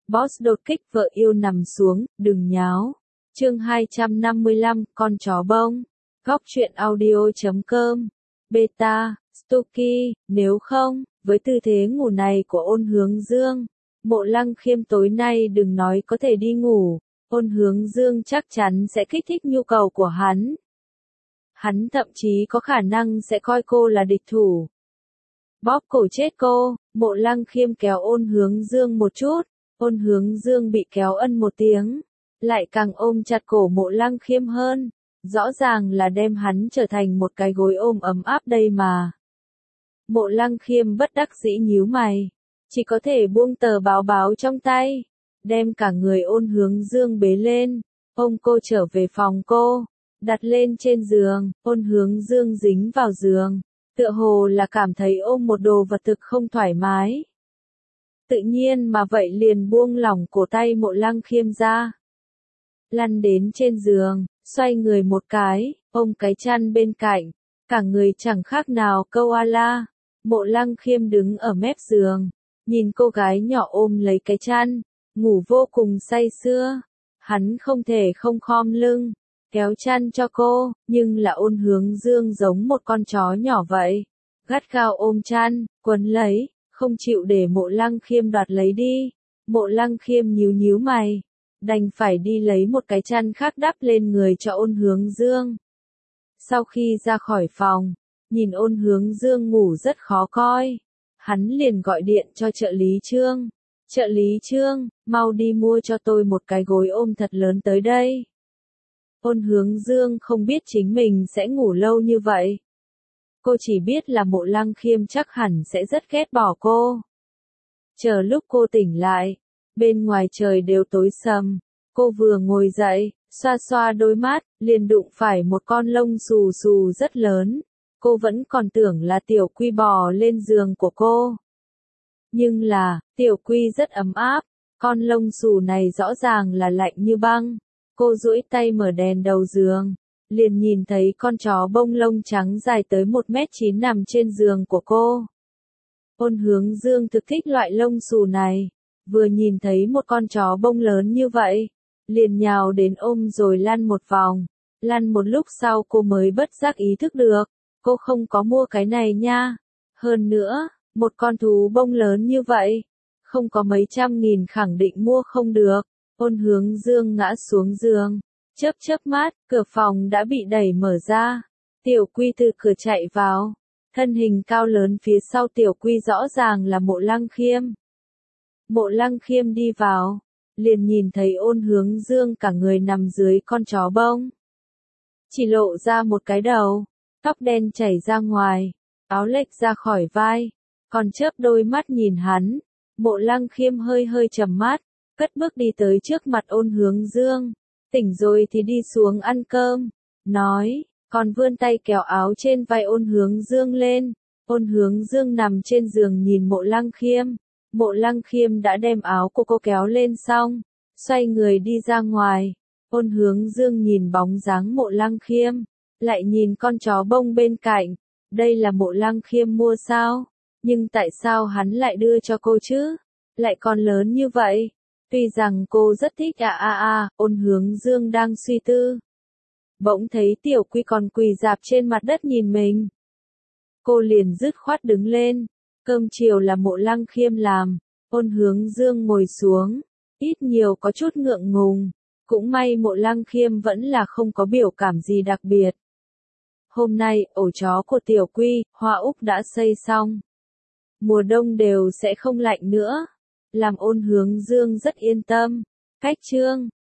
Boss đột kích vợ yêu nằm xuống, đừng nháo. Chương 255, con chó bông. Góc truyện audio.com. Beta, Stuky, nếu không, với tư thế ngủ này của Ôn Hướng Dương, Mộ Lăng Khiêm tối nay đừng nói có thể đi ngủ, Ôn Hướng Dương chắc chắn sẽ kích thích nhu cầu của hắn. Hắn thậm chí có khả năng sẽ coi cô là địch thủ. Bóp cổ chết cô, Mộ Lăng Khiêm kéo Ôn Hướng Dương một chút, Ôn Hướng Dương bị kéo ân một tiếng, lại càng ôm chặt cổ Mộ Lăng Khiêm hơn, rõ ràng là đem hắn trở thành một cái gối ôm ấm áp đây mà. Mộ Lăng Khiêm bất đắc dĩ nhíu mày, chỉ có thể buông tờ báo trong tay, đem cả người Ôn Hướng Dương bế lên, ôm cô trở về phòng cô, đặt lên trên giường, Ôn Hướng Dương dính vào giường, tựa hồ là cảm thấy ôm một đồ vật thực không thoải mái. Tự nhiên mà vậy liền buông lỏng cổ tay Mộ Lăng Khiêm ra. Lăn đến trên giường, xoay người một cái, ôm cái chăn bên cạnh, cả người chẳng khác nào koala. Mộ Lăng Khiêm đứng ở mép giường, nhìn cô gái nhỏ ôm lấy cái chăn, ngủ vô cùng say sưa. Hắn không thể không khom lưng, kéo chăn cho cô, nhưng là Ôn Hướng Dương giống một con chó nhỏ vậy, gắt gao ôm chăn, quấn lấy, không chịu để Mộ Lăng Khiêm đoạt lấy đi. Mộ Lăng Khiêm nhíu mày, đành phải đi lấy một cái chăn khác đắp lên người cho Ôn Hướng Dương. Sau khi ra khỏi phòng, nhìn Ôn Hướng Dương ngủ rất khó coi, hắn liền gọi điện cho trợ lý Trương. Trợ lý Trương, mau đi mua cho tôi một cái gối ôm thật lớn tới đây. Ôn Hướng Dương không biết chính mình sẽ ngủ lâu như vậy. Cô chỉ biết là Mộ Lăng Khiêm chắc hẳn sẽ rất ghét bỏ cô. Chờ lúc cô tỉnh lại, bên ngoài trời đều tối sầm, cô vừa ngồi dậy, xoa xoa đôi mắt, liền đụng phải một con lông xù xù rất lớn. Cô vẫn còn tưởng là Tiểu Quy bò lên giường của cô. Nhưng là, Tiểu Quy rất ấm áp, con lông xù này rõ ràng là lạnh như băng. Cô duỗi tay mở đèn đầu giường, liền nhìn thấy con chó bông lông trắng dài tới 1m9 nằm trên giường của cô. Ôn Hướng Dương thực thích loại lông xù này, vừa nhìn thấy một con chó bông lớn như vậy, liền nhào đến ôm rồi lăn một vòng. Lăn một lúc sau cô mới bất giác ý thức được, cô không có mua cái này nha. Hơn nữa, một con thú bông lớn như vậy, không có mấy trăm nghìn khẳng định mua không được. Ôn Hướng Dương ngã xuống giường, chớp mắt, cửa phòng đã bị đẩy mở ra. Tiểu Quy từ cửa chạy vào, thân hình cao lớn phía sau Tiểu Quy rõ ràng là Mộ Lăng Khiêm. Mộ Lăng Khiêm đi vào, liền nhìn thấy Ôn Hướng Dương cả người nằm dưới con chó bông. Chỉ lộ ra một cái đầu, tóc đen chảy ra ngoài, áo lệch ra khỏi vai, còn chớp đôi mắt nhìn hắn. Mộ Lăng Khiêm hơi trầm mắt, cất bước đi tới trước mặt Ôn Hướng Dương. Tỉnh rồi thì đi xuống ăn cơm, nói, còn vươn tay kéo áo trên vai Ôn Hướng Dương lên. Ôn Hướng Dương nằm trên giường nhìn Mộ Lăng Khiêm. Mộ Lăng Khiêm đã đem áo của cô kéo lên xong, xoay người đi ra ngoài. Ôn Hướng Dương nhìn bóng dáng Mộ Lăng Khiêm, lại nhìn con chó bông bên cạnh. Đây là Mộ Lăng Khiêm mua sao? Nhưng tại sao hắn lại đưa cho cô chứ? Lại còn lớn như vậy? Tuy rằng cô rất thích Ôn Hướng Dương đang suy tư. Bỗng thấy Tiểu Quy còn quỳ rạp trên mặt đất nhìn mình. Cô liền dứt khoát đứng lên. Cơm chiều là Mộ Lăng Khiêm làm. Ôn Hướng Dương ngồi xuống, ít nhiều có chút ngượng ngùng. Cũng may Mộ Lăng Khiêm vẫn là không có biểu cảm gì đặc biệt. Hôm nay, ổ chó của Tiểu Quy, Hoa Úc đã xây xong. Mùa đông đều sẽ không lạnh nữa, làm Ôn Hướng Dương rất yên tâm. Cách Trương,